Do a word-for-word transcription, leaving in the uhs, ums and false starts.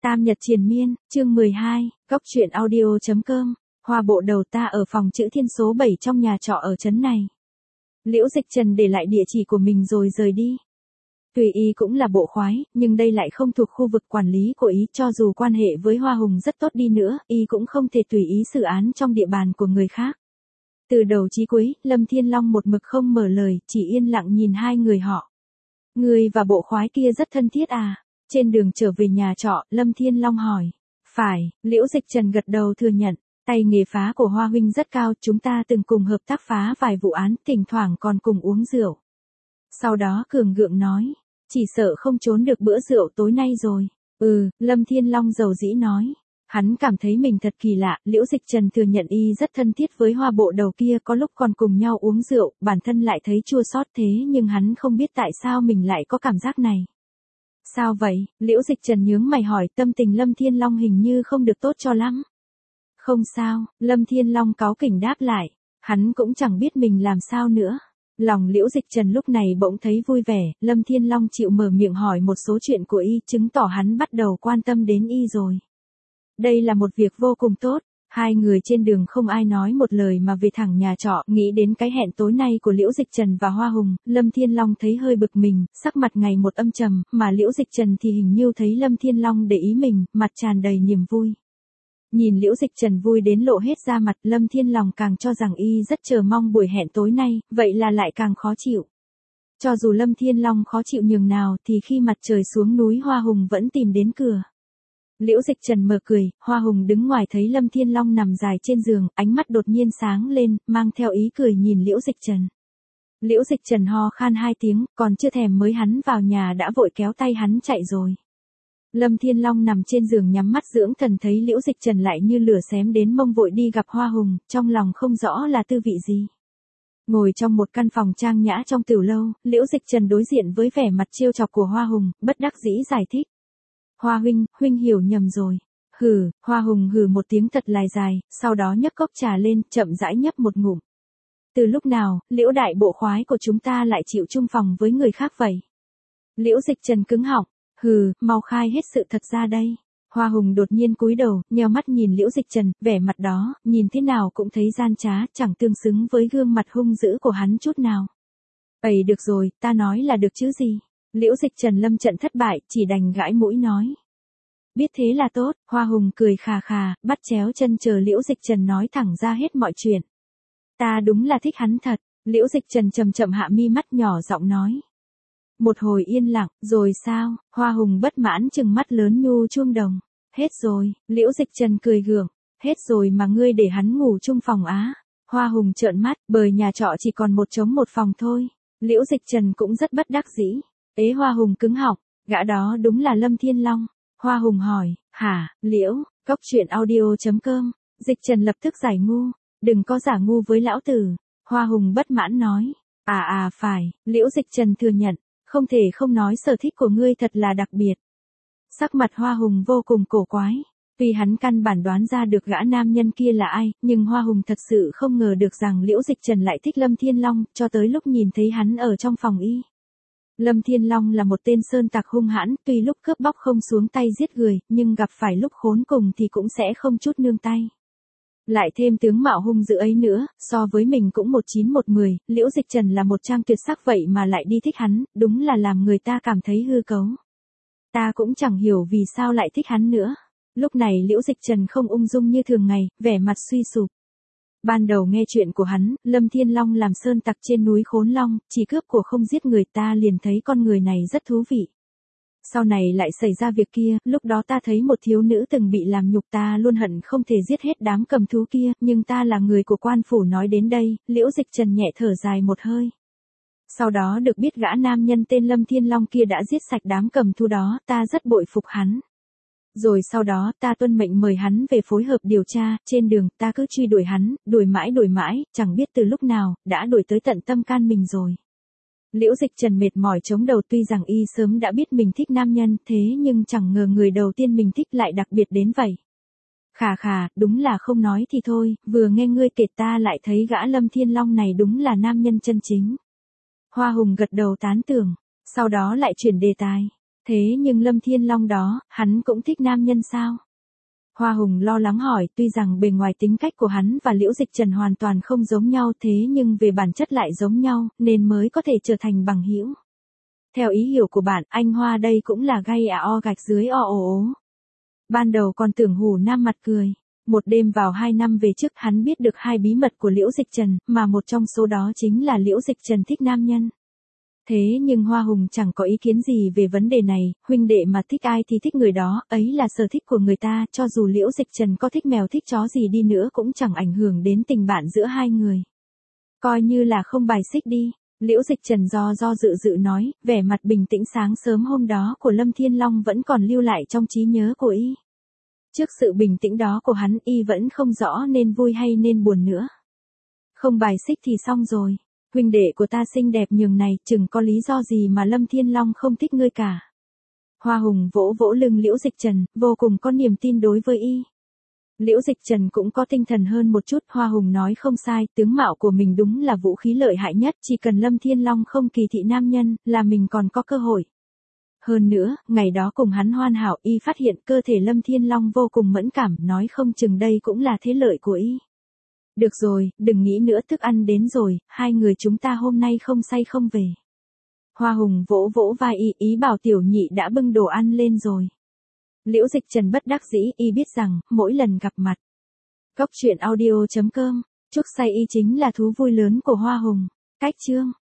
Tam Nhật Triền Miên, chương mười hai, Cóc truyện audio chấm com, Hoa bộ đầu ta ở phòng chữ thiên số bảy trong nhà trọ ở trấn này. Liễu Dịch Trần để lại địa chỉ của mình rồi rời đi. Tùy y cũng là bộ khoái, nhưng đây lại không thuộc khu vực quản lý của y, cho dù quan hệ với Hoa Hùng rất tốt đi nữa, y cũng không thể tùy ý xử án trong địa bàn của người khác. Từ đầu chí cuối, Lâm Thiên Long một mực không mở lời, chỉ yên lặng nhìn hai người họ. Người và bộ khoái kia rất thân thiết à? Trên đường trở về nhà trọ, Lâm Thiên Long hỏi. Phải, Liễu Dịch Trần gật đầu thừa nhận. Tay nghề phá của Hoa huynh rất cao, chúng ta từng cùng hợp tác phá vài vụ án, thỉnh thoảng còn cùng uống rượu. Sau đó cường gượng nói, chỉ sợ không trốn được bữa rượu tối nay rồi. Ừ, Lâm Thiên Long dầu dĩ nói. Hắn cảm thấy mình thật kỳ lạ, Liễu Dịch Trần thừa nhận y rất thân thiết với Hoa bộ đầu kia, có lúc còn cùng nhau uống rượu, bản thân lại thấy chua xót thế nhưng hắn không biết tại sao mình lại có cảm giác này. Sao vậy? Liễu Dịch Trần nhướng mày hỏi, tâm tình Lâm Thiên Long hình như không được tốt cho lắm. Không sao, Lâm Thiên Long cáu kỉnh đáp lại, hắn cũng chẳng biết mình làm sao nữa. Lòng Liễu Dịch Trần lúc này bỗng thấy vui vẻ, Lâm Thiên Long chịu mở miệng hỏi một số chuyện của y, chứng tỏ hắn bắt đầu quan tâm đến y rồi. Đây là một việc vô cùng tốt. Hai người trên đường không ai nói một lời mà về thẳng nhà trọ, nghĩ đến cái hẹn tối nay của Liễu Dịch Trần và Hoa Hùng, Lâm Thiên Long thấy hơi bực mình, sắc mặt ngày một âm trầm, mà Liễu Dịch Trần thì hình như thấy Lâm Thiên Long để ý mình, mặt tràn đầy niềm vui. Nhìn Liễu Dịch Trần vui đến lộ hết da mặt, Lâm Thiên Long càng cho rằng y rất chờ mong buổi hẹn tối nay, vậy là lại càng khó chịu. Cho dù Lâm Thiên Long khó chịu nhường nào thì khi mặt trời xuống núi Hoa Hùng vẫn tìm đến cửa. Liễu Dịch Trần mở cười, Hoa Hùng đứng ngoài thấy Lâm Thiên Long nằm dài trên giường, ánh mắt đột nhiên sáng lên, mang theo ý cười nhìn Liễu Dịch Trần. Liễu Dịch Trần ho khan hai tiếng, còn chưa thèm mới hắn vào nhà đã vội kéo tay hắn chạy rồi. Lâm Thiên Long nằm trên giường nhắm mắt dưỡng thần thấy Liễu Dịch Trần lại như lửa xém đến mông vội đi gặp Hoa Hùng, trong lòng không rõ là tư vị gì. Ngồi trong một căn phòng trang nhã trong tiểu lâu, Liễu Dịch Trần đối diện với vẻ mặt trêu chọc của Hoa Hùng, bất đắc dĩ giải thích. Hoa huynh, huynh hiểu nhầm rồi. Hừ, Hoa Hùng hừ một tiếng thật lai dài, sau đó nhấc cốc trà lên, chậm rãi nhấp một ngụm. Từ lúc nào, Liễu đại bộ khoái của chúng ta lại chịu chung phòng với người khác vậy? Liễu Dịch Trần cứng họng, hừ, mau khai hết sự thật ra đây. Hoa Hùng đột nhiên cúi đầu, nheo mắt nhìn Liễu Dịch Trần, vẻ mặt đó, nhìn thế nào cũng thấy gian trá, chẳng tương xứng với gương mặt hung dữ của hắn chút nào. Ây được rồi, ta nói là được chứ gì. Liễu Dịch Trần lâm trận thất bại, chỉ đành gãi mũi nói. Biết thế là tốt, Hoa Hùng cười khà khà, bắt chéo chân chờ Liễu Dịch Trần nói thẳng ra hết mọi chuyện. Ta đúng là thích hắn thật, Liễu Dịch Trần chậm chậm hạ mi mắt nhỏ giọng nói. Một hồi yên lặng, rồi sao? Hoa Hùng bất mãn chừng mắt lớn nhu chuông đồng. Hết rồi, Liễu Dịch Trần cười gượng. Hết rồi mà ngươi để hắn ngủ chung phòng á. Hoa Hùng trợn mắt, bởi nhà trọ chỉ còn một trống một phòng thôi. Liễu Dịch Trần cũng rất bất đắc dĩ. Ế Hoa Hùng cứng họng, gã đó đúng là Lâm Thiên Long. Hoa Hùng hỏi, hả, Liễu, Cóc truyện audio chấm com, Dịch Trần lập tức giải ngu, đừng có giả ngu với lão tử. Hoa Hùng bất mãn nói, à à phải, Liễu Dịch Trần thừa nhận, không thể không nói sở thích của ngươi thật là đặc biệt. Sắc mặt Hoa Hùng vô cùng cổ quái, tuy hắn căn bản đoán ra được gã nam nhân kia là ai, nhưng Hoa Hùng thật sự không ngờ được rằng Liễu Dịch Trần lại thích Lâm Thiên Long, cho tới lúc nhìn thấy hắn ở trong phòng y. Lâm Thiên Long là một tên sơn tặc hung hãn, tuy lúc cướp bóc không xuống tay giết người, nhưng gặp phải lúc khốn cùng thì cũng sẽ không chút nương tay. Lại thêm tướng mạo hung dữ ấy nữa, so với mình cũng một chín một mười, Liễu Dịch Trần là một trang tuyệt sắc vậy mà lại đi thích hắn, đúng là làm người ta cảm thấy hư cấu. Ta cũng chẳng hiểu vì sao lại thích hắn nữa. Lúc này Liễu Dịch Trần không ung dung như thường ngày, vẻ mặt suy sụp. Ban đầu nghe chuyện của hắn, Lâm Thiên Long làm sơn tặc trên núi Khốn Long, chỉ cướp của không giết người, ta liền thấy con người này rất thú vị. Sau này lại xảy ra việc kia, lúc đó ta thấy một thiếu nữ từng bị làm nhục, ta luôn hận không thể giết hết đám cầm thú kia, nhưng ta là người của quan phủ. Nói đến đây, Liễu Dịch Trần nhẹ thở dài một hơi. Sau đó được biết gã nam nhân tên Lâm Thiên Long kia đã giết sạch đám cầm thú đó, ta rất bội phục hắn. Rồi sau đó ta tuân mệnh mời hắn về phối hợp điều tra, trên đường ta cứ truy đuổi hắn, đuổi mãi đuổi mãi, chẳng biết từ lúc nào, đã đuổi tới tận tâm can mình rồi. Liễu Dịch Trần mệt mỏi chống đầu, tuy rằng y sớm đã biết mình thích nam nhân, thế nhưng chẳng ngờ người đầu tiên mình thích lại đặc biệt đến vậy. Khà khà, đúng là không nói thì thôi, vừa nghe ngươi kể ta lại thấy gã Lâm Thiên Long này đúng là nam nhân chân chính. Hoa Hùng gật đầu tán tưởng, sau đó lại chuyển đề tài. Thế nhưng Lâm Thiên Long đó, hắn cũng thích nam nhân sao? Hoa Hùng lo lắng hỏi, tuy rằng bề ngoài tính cách của hắn và Liễu Dịch Trần hoàn toàn không giống nhau thế nhưng về bản chất lại giống nhau, nên mới có thể trở thành bằng hữu. Theo ý hiểu của bạn, anh Hoa đây cũng là gay à o gạch dưới o ồ ố. Ban đầu còn tưởng hù Nam mặt cười. Một đêm vào hai năm về trước hắn biết được hai bí mật của Liễu Dịch Trần, mà một trong số đó chính là Liễu Dịch Trần thích nam nhân. Thế nhưng Hoa Hùng chẳng có ý kiến gì về vấn đề này, huynh đệ mà thích ai thì thích người đó, ấy là sở thích của người ta, cho dù Liễu Dịch Trần có thích mèo thích chó gì đi nữa cũng chẳng ảnh hưởng đến tình bạn giữa hai người. Coi như là không bài xích đi, Liễu Dịch Trần do do dự dự nói, vẻ mặt bình tĩnh sáng sớm hôm đó của Lâm Thiên Long vẫn còn lưu lại trong trí nhớ của y. Trước sự bình tĩnh đó của hắn y vẫn không rõ nên vui hay nên buồn nữa. Không bài xích thì xong rồi. Huynh đệ của ta xinh đẹp nhường này, chừng có lý do gì mà Lâm Thiên Long không thích ngươi cả. Hoa Hùng vỗ vỗ lưng Liễu Dịch Trần, vô cùng có niềm tin đối với y. Liễu Dịch Trần cũng có tinh thần hơn một chút, Hoa Hùng nói không sai, tướng mạo của mình đúng là vũ khí lợi hại nhất, chỉ cần Lâm Thiên Long không kỳ thị nam nhân, là mình còn có cơ hội. Hơn nữa, ngày đó cùng hắn hoàn hảo y phát hiện cơ thể Lâm Thiên Long vô cùng mẫn cảm, nói không chừng đây cũng là thế lợi của y. Được rồi, đừng nghĩ nữa, thức ăn đến rồi, hai người chúng ta hôm nay không say không về. Hoa Hùng vỗ vỗ vai y, ý bảo tiểu nhị đã bưng đồ ăn lên rồi. Liễu Dịch Trần bất đắc dĩ, y biết rằng, mỗi lần gặp mặt. Cốc truyện audio chấm com, chúc say y chính là thú vui lớn của Hoa Hùng. Cách chương.